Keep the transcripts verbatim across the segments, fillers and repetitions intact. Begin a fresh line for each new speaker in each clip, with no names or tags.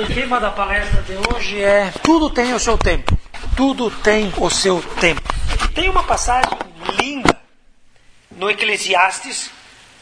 tema da palestra de hoje é tudo tem o seu tempo. Tudo tem o seu tempo. Tem uma passagem linda no Eclesiastes,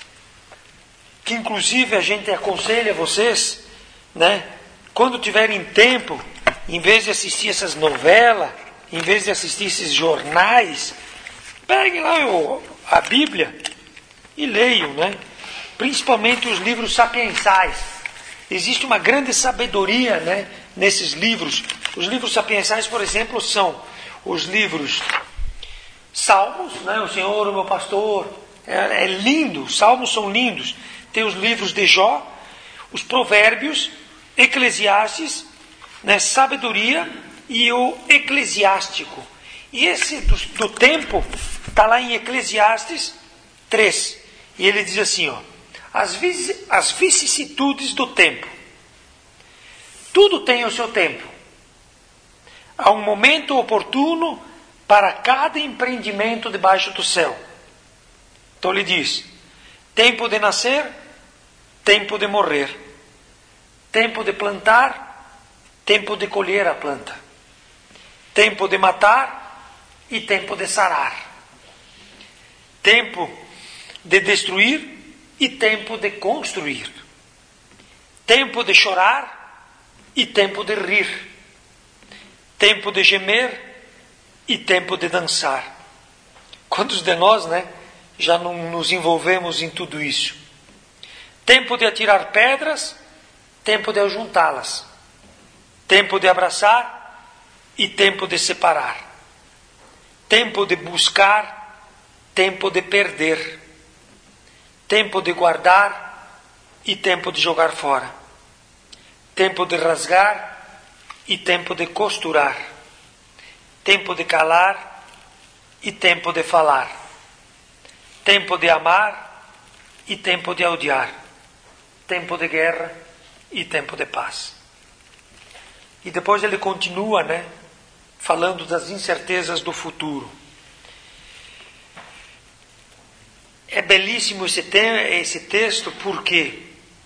que inclusive a gente aconselha vocês, né? Quando tiverem tempo, em vez de assistir essas novelas, em vez de assistir esses jornais, peguem lá o, a Bíblia e leiam, né? Principalmente os livros sapiensais. Existe uma grande sabedoria, né, nesses livros. Os livros sapiensais, por exemplo, são os livros Salmos, né, o Senhor, o meu pastor. É, é lindo, os Salmos são lindos. Tem os livros de Jó, os Provérbios, Eclesiastes, né, sabedoria e o Eclesiástico. E esse do, do tempo está lá em Eclesiastes três. E ele diz assim, ó. As, vici, as vicissitudes do tempo. Tudo tem o seu tempo. Há um momento oportuno para cada empreendimento debaixo do céu. Então ele diz: tempo de nascer, tempo de morrer. Tempo de plantar, tempo de colher a planta. Tempo de matar e tempo de sarar. Tempo de destruir e tempo de construir. Tempo de chorar e tempo de rir. Tempo de gemer e tempo de dançar. Quantos de nós, né, já não nos envolvemos em tudo isso? Tempo de atirar pedras, tempo de ajuntá-las. Tempo de abraçar e tempo de separar. Tempo de buscar, tempo de perder. Tempo de guardar e tempo de jogar fora. Tempo de rasgar e tempo de costurar. Tempo de calar e tempo de falar. Tempo de amar e tempo de odiar. Tempo de guerra e tempo de paz. E depois ele continua, né, falando das incertezas do futuro. É belíssimo esse, te- esse texto, por quê?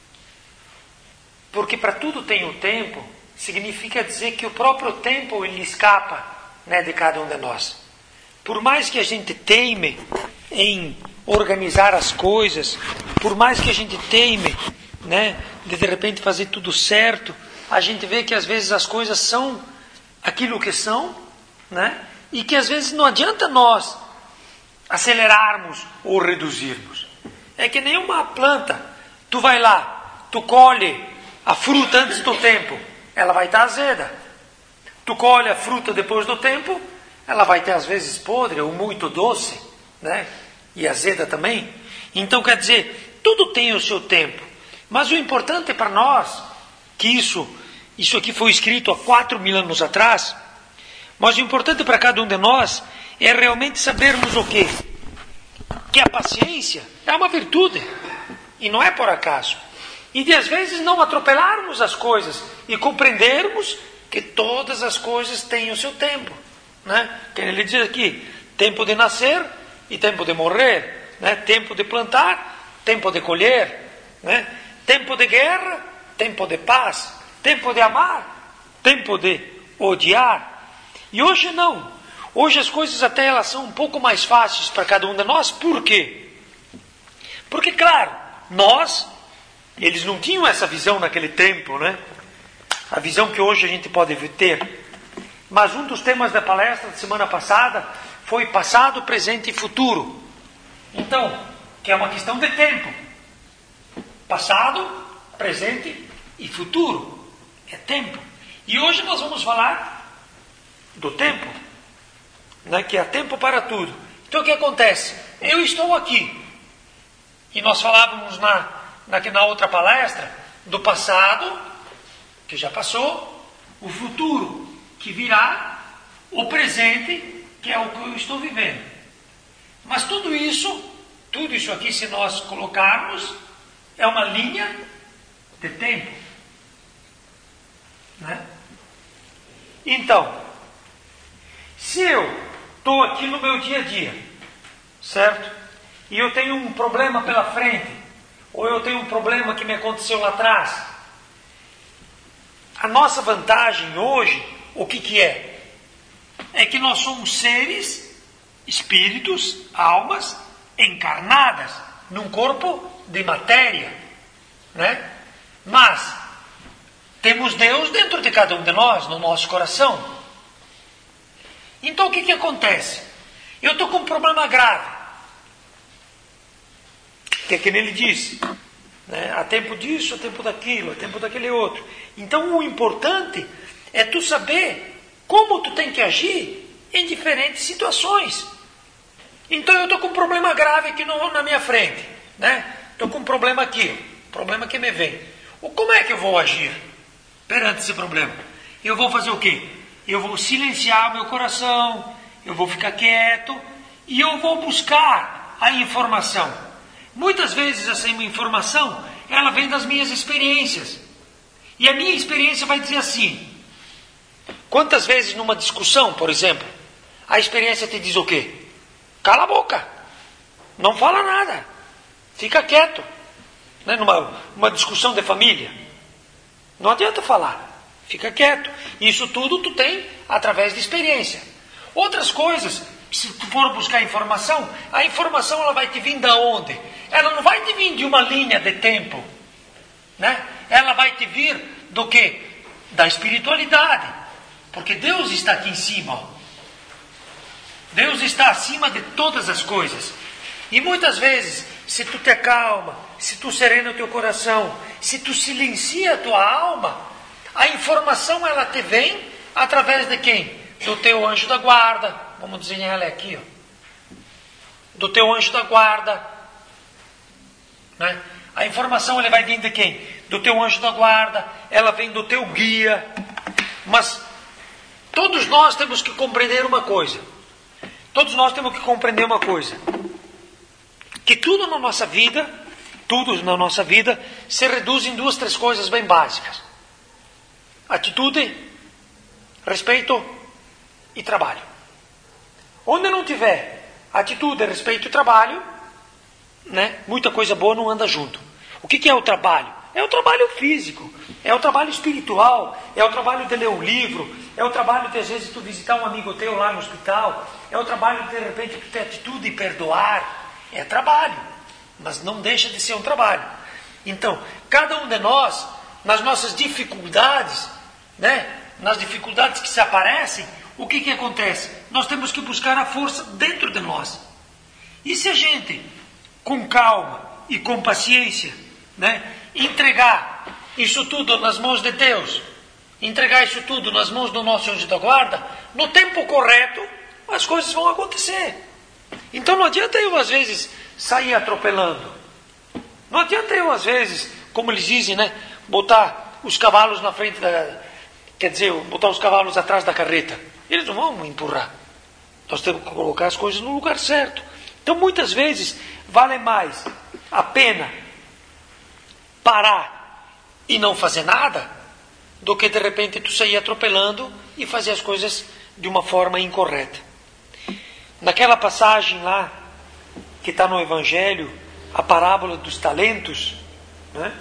Porque para tudo tem um tempo, significa dizer que o próprio tempo ele escapa, né, de cada um de nós. Por mais que a gente teime em organizar as coisas, por mais que a gente teime, né, de de repente fazer tudo certo, a gente vê que às vezes as coisas são aquilo que são, né, e que às vezes não adianta nós acelerarmos ou reduzirmos. É que nem uma planta. Tu vai lá, tu colhe a fruta antes do tempo, ela vai estar azeda. Tu colhe a fruta depois do tempo, ela vai ter às vezes podre ou muito doce, né? E azeda também. Então quer dizer, tudo tem o seu tempo. Mas o importante para nós, que isso, isso aqui foi escrito há quatro mil anos atrás, mas o importante para cada um de nós é realmente sabermos o quê? Que a paciência é uma virtude e não é por acaso. E de às vezes não atropelarmos as coisas e compreendermos que todas as coisas têm o seu tempo, né? Que ele diz aqui, tempo de nascer e tempo de morrer, né? Tempo de plantar, tempo de colher, né? Tempo de guerra, tempo de paz, tempo de amar, tempo de odiar. E hoje não. Hoje as coisas até elas são um pouco mais fáceis para cada um de nós. Por quê? Porque, claro, nós, eles não tinham essa visão naquele tempo, né? A visão que hoje a gente pode ter. Mas um dos temas da palestra da semana passada foi passado, presente e futuro. Então, que é uma questão de tempo. Passado, presente e futuro. É tempo. E hoje nós vamos falar do tempo. Né, que há tempo para tudo. Então o que acontece? Eu estou aqui. E nós falávamos na, na, na outra palestra do passado, que já passou, o futuro, que virá, o presente, que é o que eu estou vivendo. Mas tudo isso, tudo isso aqui, se nós colocarmos, é uma linha de tempo. Né? Então, se eu estou aqui no meu dia a dia, certo? E eu tenho um problema pela frente, ou eu tenho um problema que me aconteceu lá atrás, a nossa vantagem hoje, o que que é? É que nós somos seres, espíritos, almas encarnadas num corpo de matéria, né? Mas temos Deus dentro de cada um de nós, no nosso coração. Então o que que acontece? Eu estou com um problema grave, que é que ele disse, né? Há tempo disso, há tempo daquilo, há tempo daquele outro. Então o importante é tu saber como tu tem que agir em diferentes situações. Então eu estou com um problema grave aqui no, na minha frente, né? Estou com um problema aqui, problema que me vem. Como é que eu vou agir perante esse problema? Eu vou fazer o quê? Eu vou silenciar meu coração, eu vou ficar quieto e eu vou buscar a informação. Muitas vezes essa informação, ela vem das minhas experiências. E a minha experiência vai dizer assim, quantas vezes numa discussão, por exemplo, a experiência te diz o quê? Cala a boca, não fala nada, fica quieto. Né? Numa uma discussão de família, não adianta falar, fica quieto. Isso tudo tu tem através de experiência. Outras coisas, se tu for buscar informação, a informação ela vai te vir da onde? Ela não vai te vir de uma linha de tempo, né? Ela vai te vir do quê? Da espiritualidade, porque Deus está aqui em cima, ó. Deus está acima de todas as coisas. E muitas vezes, se tu te acalma, se tu serena o teu coração, se tu silencia a tua alma, a informação ela te vem através de quem? Do teu anjo da guarda. Vamos desenhar ela aqui, ó. Do teu anjo da guarda, né? A informação ela vai vir de quem? Do teu anjo da guarda. Ela vem do teu guia. Mas todos nós temos que compreender uma coisa. Todos nós temos que compreender uma coisa. Que tudo na nossa vida, tudo na nossa vida, se reduz em duas, três coisas bem básicas. Atitude, respeito e trabalho. Onde não tiver atitude, respeito e trabalho, né, muita coisa boa não anda junto. O que que é o trabalho? É o trabalho físico, é o trabalho espiritual, é o trabalho de ler um livro, é o trabalho de às vezes tu visitar um amigo teu lá no hospital, é o trabalho de de repente tu ter atitude e perdoar. É trabalho, mas não deixa de ser um trabalho. Então, cada um de nós, nas nossas dificuldades, né, nas dificuldades que se aparecem, o que que acontece? Nós temos que buscar a força dentro de nós. E se a gente, com calma e com paciência, né, entregar isso tudo nas mãos de Deus, entregar isso tudo nas mãos do nosso anjo da guarda, no tempo correto, as coisas vão acontecer. Então não adianta eu às vezes sair atropelando. Não adianta eu às vezes, como eles dizem, né, botar os cavalos na frente da... Quer dizer, botar os cavalos atrás da carreta. Eles não vão empurrar. Nós temos que colocar as coisas no lugar certo. Então muitas vezes vale mais a pena parar e não fazer nada do que de repente tu sair atropelando e fazer as coisas de uma forma incorreta. Naquela passagem lá, que está no Evangelho, a parábola dos talentos, né?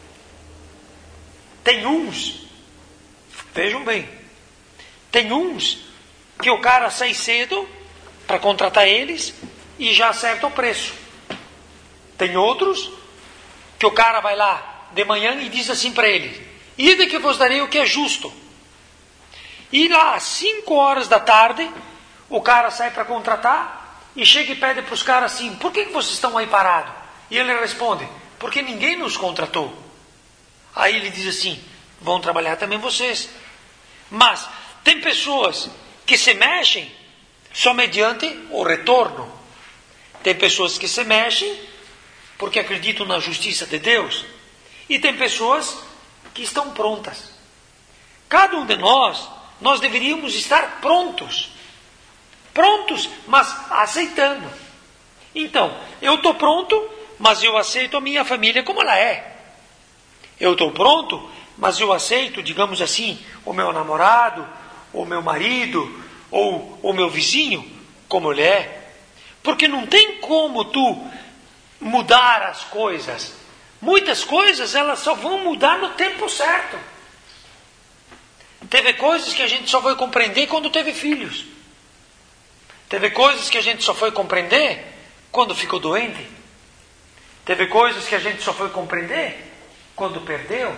Tem uns, vejam bem, tem uns que o cara sai cedo para contratar eles e já acerta o preço. Tem outros que o cara vai lá de manhã e diz assim para eles: ide que vos darei o que é justo. E lá às cinco horas da tarde, o cara sai para contratar e chega e pede para os caras assim: por que, que vocês estão aí parados? E ele responde: porque ninguém nos contratou. Aí ele diz assim: vão trabalhar também vocês. Mas tem pessoas que se mexem só mediante o retorno. Tem pessoas que se mexem porque acreditam na justiça de Deus. E tem pessoas que estão prontas. Cada um de nós, nós deveríamos estar prontos. Prontos, mas aceitando. Então, eu estou pronto, mas eu aceito a minha família como ela é. Eu estou pronto, mas eu aceito, digamos assim, o meu namorado, o meu marido, ou o meu vizinho como ele é. Porque não tem como tu mudar as coisas. Muitas coisas, elas só vão mudar no tempo certo. Teve coisas que a gente só foi compreender quando teve filhos. Teve coisas que a gente só foi compreender quando ficou doente. Teve coisas que a gente só foi compreender quando perdeu.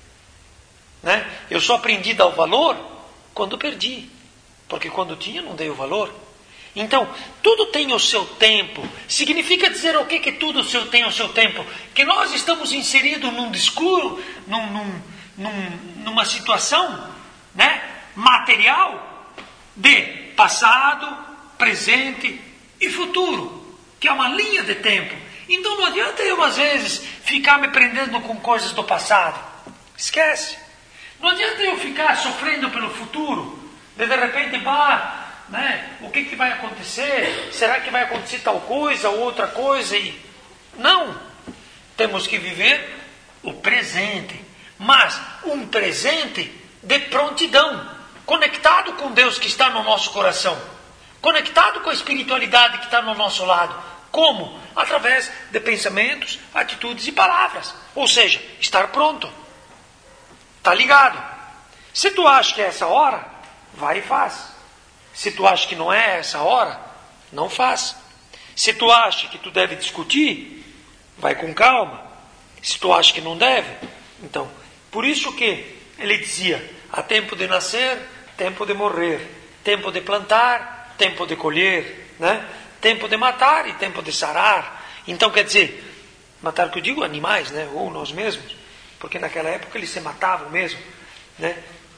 Né? Eu só aprendi a dar o valor quando perdi. Porque quando tinha não dei o valor. Então, tudo tem o seu tempo. Significa dizer o que que tudo tem o seu tempo? Que nós estamos inseridos num discurso, num, num, num, numa situação, né, material de passado, presente e futuro, que é uma linha de tempo. Então não adianta eu às vezes ficar me prendendo com coisas do passado. Esquece. Não adianta eu ficar sofrendo pelo futuro. De, de repente, bah, né, o que, que vai acontecer? Será que vai acontecer tal coisa ou outra coisa? E... Não. Temos que viver o presente. Mas um presente de prontidão, conectado com Deus que está no nosso coração, conectado com a espiritualidade que está no nosso lado. Como? Através de pensamentos, atitudes e palavras. Ou seja, estar pronto. Está ligado? Se tu acha que é essa hora, vai e faz. Se tu acha que não é essa hora, não faz. Se tu acha que tu deve discutir, vai com calma. Se tu acha que não deve, então, por isso que ele dizia, há tempo de nascer, tempo de morrer, tempo de plantar, tempo de colher, né? Tempo de matar e tempo de sarar. Então quer dizer, matar que eu digo animais, né? Ou nós mesmos, porque naquela época eles se matavam mesmo, né?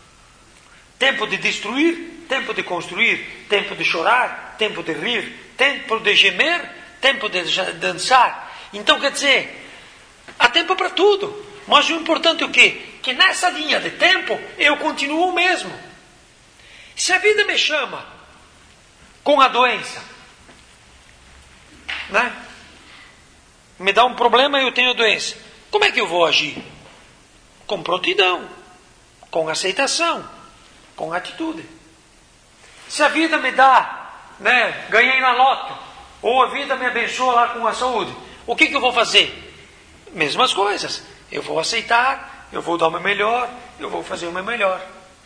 Tempo de destruir, tempo de construir, tempo de chorar, tempo de rir, tempo de gemer, tempo de dançar. Então quer dizer, há tempo para tudo. Mas o importante é o quê? Que nessa linha de tempo eu continuo o mesmo. Se a vida me chama com a doença, né? Me dá um problema e eu tenho a doença. Como é que eu vou agir? Com prontidão, com aceitação, com atitude. Se a vida me dá, né, ganhei na loto, ou a vida me abençoa lá com a saúde, o que, que eu vou fazer? Mesmas coisas. Eu vou aceitar, eu vou dar o meu melhor, eu vou fazer o meu melhor.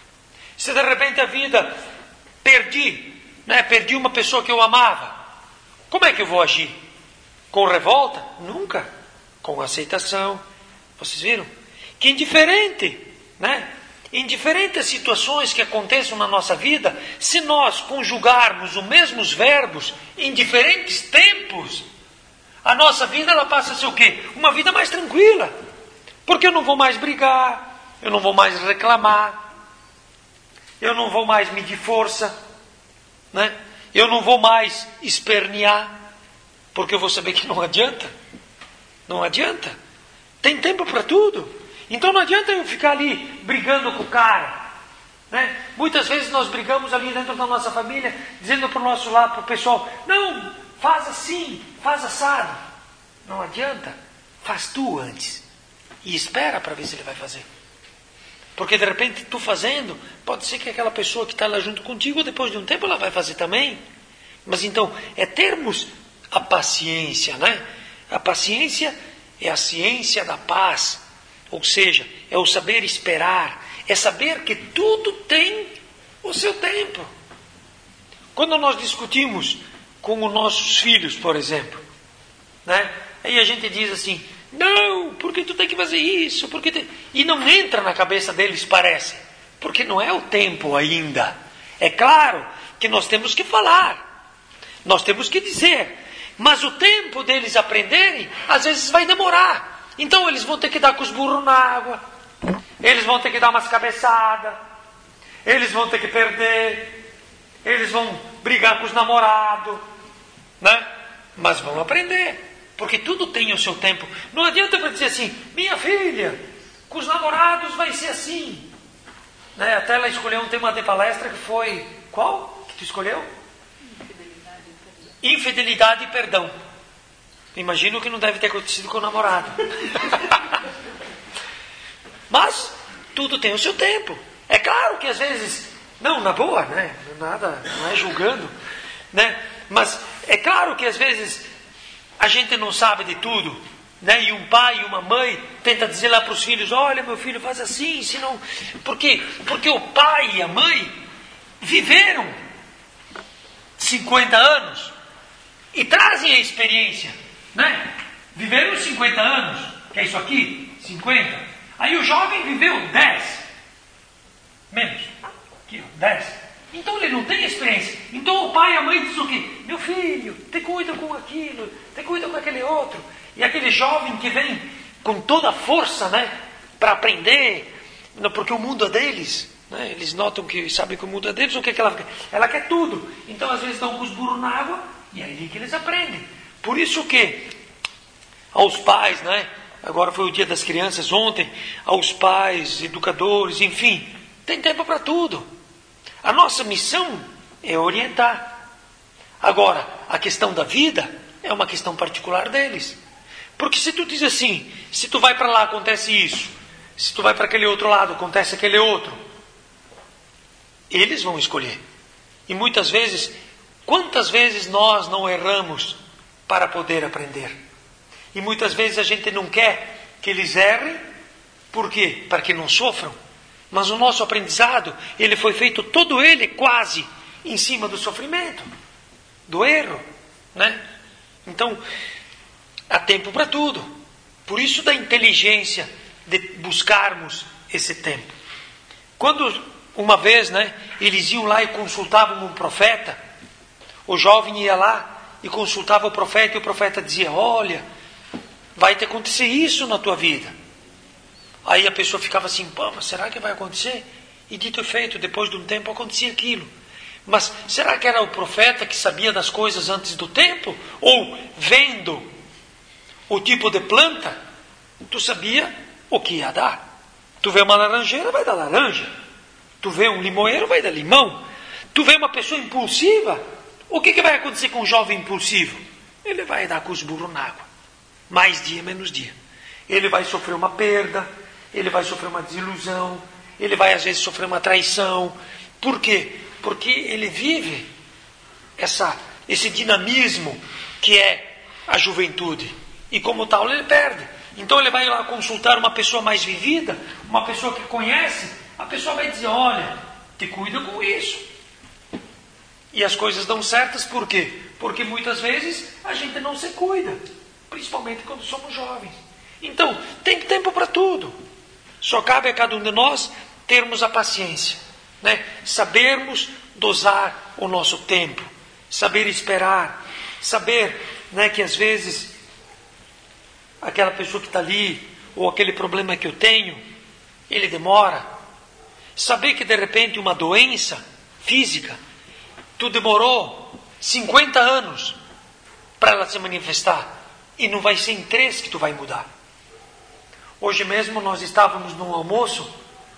Se de repente a vida perdi, né, perdi uma pessoa que eu amava, como é que eu vou agir? Com revolta? Nunca. Com aceitação. Vocês viram? Que indiferente, né? Em diferentes situações que aconteçam na nossa vida, se nós conjugarmos os mesmos verbos em diferentes tempos, a nossa vida ela passa a ser o quê? Uma vida mais tranquila. Porque eu não vou mais brigar, eu não vou mais reclamar, eu não vou mais medir força, né? Eu não vou mais espernear, porque eu vou saber que não adianta. Não adianta. Tem tempo para tudo. Então não adianta eu ficar ali brigando com o cara, né? Muitas vezes nós brigamos ali dentro da nossa família, dizendo para o nosso lado, para o pessoal, não, faz assim, faz assado. Não adianta, faz tu antes. E espera para ver se ele vai fazer. Porque de repente tu fazendo, pode ser que aquela pessoa que está lá junto contigo, depois de um tempo ela vai fazer também. Mas então, é termos a paciência, né? A paciência é a ciência da paz. Ou seja, é o saber esperar, é saber que tudo tem o seu tempo. Quando nós discutimos com os nossos filhos, por exemplo, né? Aí a gente diz assim, não, porque tu tem que fazer isso, porque tem... e não entra na cabeça deles, parece, porque não é o tempo ainda. É claro que nós temos que falar, nós temos que dizer, mas o tempo deles aprenderem, às vezes vai demorar. Então eles vão ter que dar com os burros na água, eles vão ter que dar umas cabeçadas, eles vão ter que perder, eles vão brigar com os namorados, né? Mas vão aprender, porque tudo tem o seu tempo. Não adianta para dizer assim, minha filha, com os namorados vai ser assim, né? Até ela escolheu um tema de palestra que foi, qual que tu escolheu? Infidelidade e perdão. Infidelidade e perdão. Imagino que não deve ter acontecido com o namorado. Mas tudo tem o seu tempo. É claro que às vezes, não, na boa, né? Nada, não é julgando, né? Mas é claro que às vezes a gente não sabe de tudo, né? E um pai e uma mãe tenta dizer lá para os filhos, olha meu filho, faz assim, senão... Por quê? Porque o pai e a mãe viveram cinquenta anos e trazem a experiência, né? Viveram cinquenta anos, que é isso aqui, cinquenta. Aí o jovem viveu dez, menos, aqui, dez. Então ele não tem experiência. Então o pai e a mãe dizem o quê? Meu filho, te cuida com aquilo, te cuida com aquele outro. E aquele jovem que vem com toda a força, né, para aprender, porque o mundo é deles, né? Eles notam que sabem que o mundo é deles, o que, é que ela quer? Ela quer tudo. Então às vezes dão com os burros na água e é ali que eles aprendem. Por isso que aos pais, né? Agora foi o dia das crianças ontem, aos pais, educadores, enfim, tem tempo para tudo. A nossa missão é orientar. Agora, a questão da vida é uma questão particular deles. Porque se tu diz assim, se tu vai para lá acontece isso, se tu vai para aquele outro lado acontece aquele outro, eles vão escolher. E muitas vezes, quantas vezes nós não erramos para poder aprender? E muitas vezes a gente não quer que eles errem, por quê? Para que não sofram. Mas o nosso aprendizado, ele foi feito todo ele quase em cima do sofrimento, do erro, né? Então, há tempo para tudo. Por isso da inteligência de buscarmos esse tempo. Quando uma vez, né, eles iam lá e consultavam um profeta, o jovem ia lá e consultava o profeta e o profeta dizia, olha, vai te acontecer isso na tua vida. Aí a pessoa ficava assim, pô, mas será que vai acontecer? E dito e feito, depois de um tempo acontecia aquilo. Mas será que era o profeta que sabia das coisas antes do tempo? Ou vendo o tipo de planta, tu sabia o que ia dar? Tu vê uma laranjeira, vai dar laranja. Tu vê um limoeiro, vai dar limão. Tu vê uma pessoa impulsiva, o que, que vai acontecer com um jovem impulsivo? Ele vai dar com os burros na água. Mais dia, menos dia. Ele vai sofrer uma perda, ele vai sofrer uma desilusão, ele vai às vezes sofrer uma traição. Por quê? Porque ele vive essa, esse dinamismo que é a juventude. E como tal ele perde. Então ele vai lá consultar uma pessoa mais vivida, uma pessoa que conhece, a pessoa vai dizer, olha, te cuida com isso. E as coisas dão certas por quê? Porque muitas vezes a gente não se cuida. Principalmente quando somos jovens. Então, tem tempo para tudo. Só cabe a cada um de nós termos a paciência, né? Sabermos dosar o nosso tempo, saber esperar, saber, né, que às vezes aquela pessoa que está ali, ou aquele problema que eu tenho, ele demora. Saber que de repente uma doença física, tu demorou cinquenta anos para ela se manifestar. E não vai ser em três que tu vai mudar. Hoje mesmo nós estávamos num almoço,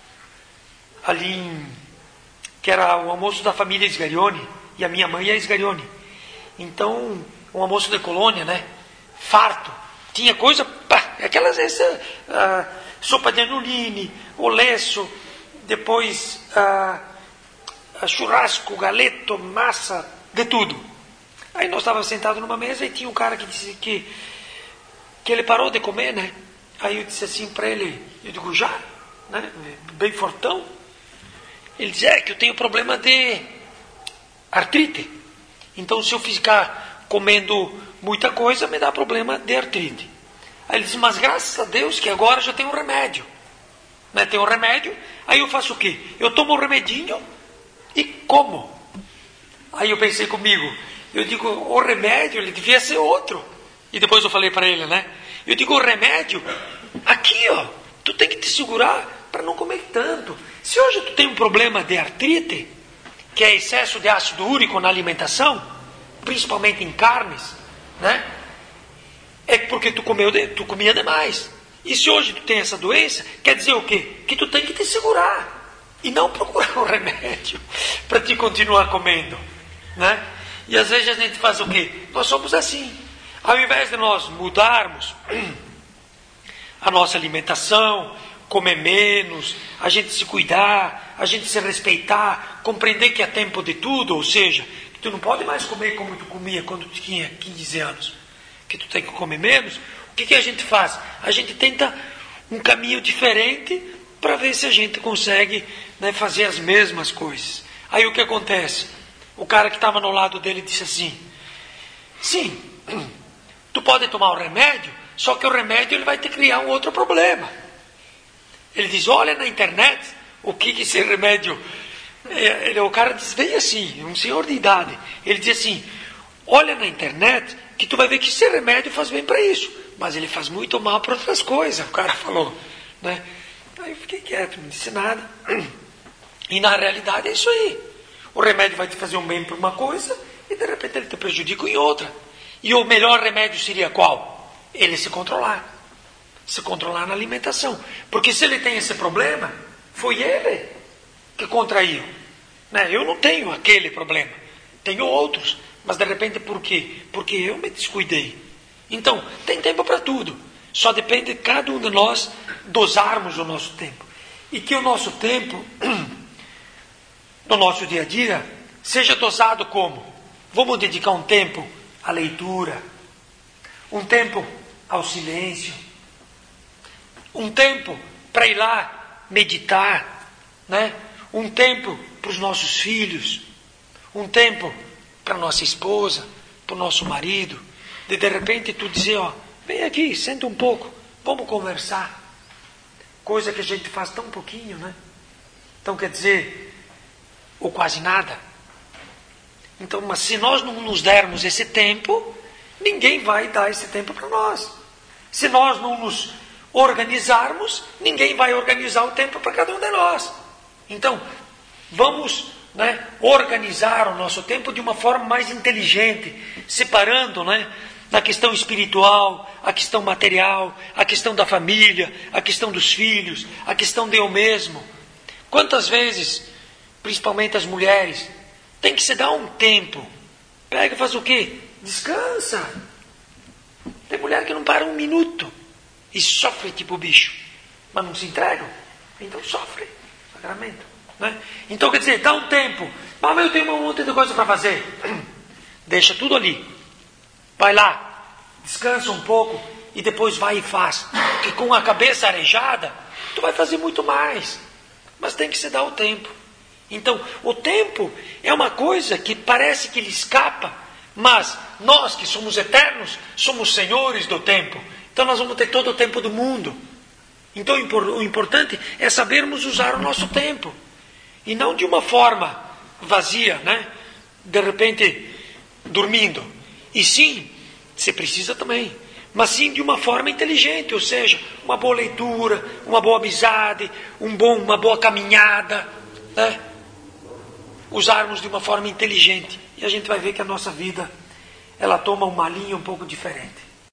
ali em, que era o almoço da família Sgarione, e a minha mãe é Sgarione. Então, um almoço de colônia, né? Farto. Tinha coisa, pá, aquelas, essa, uh, sopa de anuline, oleço, depois uh, churrasco, galeto, massa, de tudo. Aí nós estávamos sentados numa mesa e tinha um cara que disse que, que ele parou de comer, né? Aí eu disse assim para ele, eu digo, já? Né? Bem fortão. Ele disse, é que eu tenho problema de artrite. Então se eu ficar comendo muita coisa, me dá problema de artrite. Aí ele disse, mas graças a Deus que agora já tem um remédio. Né? Tem um remédio, aí eu faço o quê? Eu tomo o remedinho e como. Aí eu pensei comigo, eu digo, o remédio, ele devia ser outro. E depois eu falei para ele, né? Eu digo, o remédio, aqui, ó, tu tem que te segurar para não comer tanto. Se hoje tu tem um problema de artrite, que é excesso de ácido úrico na alimentação, principalmente em carnes, né? É porque tu, comeu de, tu comia demais. E se hoje tu tem essa doença, quer dizer o quê? Que tu tem que te segurar. E não procurar um remédio para te continuar comendo, né? E às vezes a gente faz o quê? Nós somos assim. Ao invés de nós mudarmos a nossa alimentação, comer menos, a gente se cuidar, a gente se respeitar, compreender que é tempo de tudo, ou seja, que tu não pode mais comer como tu comia quando tu tinha quinze anos, que tu tem que comer menos, O que, que a gente faz? A gente tenta um caminho diferente para ver se a gente consegue, né, fazer as mesmas coisas. Aí o que acontece? O cara que estava no lado dele disse assim: sim, tu pode tomar o remédio, só que o remédio ele vai te criar um outro problema. Ele diz: olha na internet o que, que esse remédio... Ele, o cara diz, veio assim, um senhor de idade. Ele diz assim: olha na internet que tu vai ver que esse remédio faz bem para isso, mas ele faz muito mal para outras coisas. O cara falou, né? Aí eu fiquei quieto, não disse nada. E na realidade é isso aí. O remédio vai te fazer um bem para uma coisa e de repente ele te prejudica em outra. E o melhor remédio seria qual? Ele se controlar. Se controlar na alimentação. Porque se ele tem esse problema, foi ele que contraiu. Né? Eu não tenho aquele problema. Tenho outros. Mas de repente por quê? Porque eu me descuidei. Então, tem tempo para tudo. Só depende de cada um de nós dosarmos o nosso tempo. E que o nosso tempo, no nosso dia a dia, seja dosado como? Vamos dedicar um tempo à leitura, um tempo ao silêncio, um tempo para ir lá meditar, né? Um tempo para os nossos filhos, um tempo para nossa esposa, para o nosso marido, de de repente tu dizer, ó, vem aqui, senta um pouco, vamos conversar. Coisa que a gente faz tão pouquinho, né? Então quer dizer, ou quase nada. Então, mas se nós não nos dermos esse tempo, ninguém vai dar esse tempo para nós. Se nós não nos organizarmos, ninguém vai organizar o tempo para cada um de nós. Então, vamos, né, organizar o nosso tempo de uma forma mais inteligente, separando, né, a questão espiritual, a questão material, a questão da família, a questão dos filhos, a questão de eu mesmo. Quantas vezes, principalmente as mulheres, tem que se dar um tempo. Pega e faz o quê? Descansa. Tem mulher que não para um minuto e sofre tipo bicho, mas não se entregam, então sofre sacramento, né? Então quer dizer, dá um tempo. Mas eu tenho um monte de coisa para fazer. Deixa tudo ali, vai lá, descansa um pouco e depois vai e faz. Porque com a cabeça arejada tu vai fazer muito mais, mas tem que se dar o tempo. Então o tempo é uma coisa que parece que lhe escapa, mas nós que somos eternos somos senhores do tempo. Então nós vamos ter todo o tempo do mundo. Então o importante é sabermos usar o nosso tempo. E não de uma forma vazia, né? De repente dormindo. E sim, você precisa também. Mas sim de uma forma inteligente. Ou seja, uma boa leitura, uma boa amizade, um bom, uma boa caminhada, né? Usarmos de uma forma inteligente. E a gente vai ver que a nossa vida, ela toma uma linha um pouco diferente.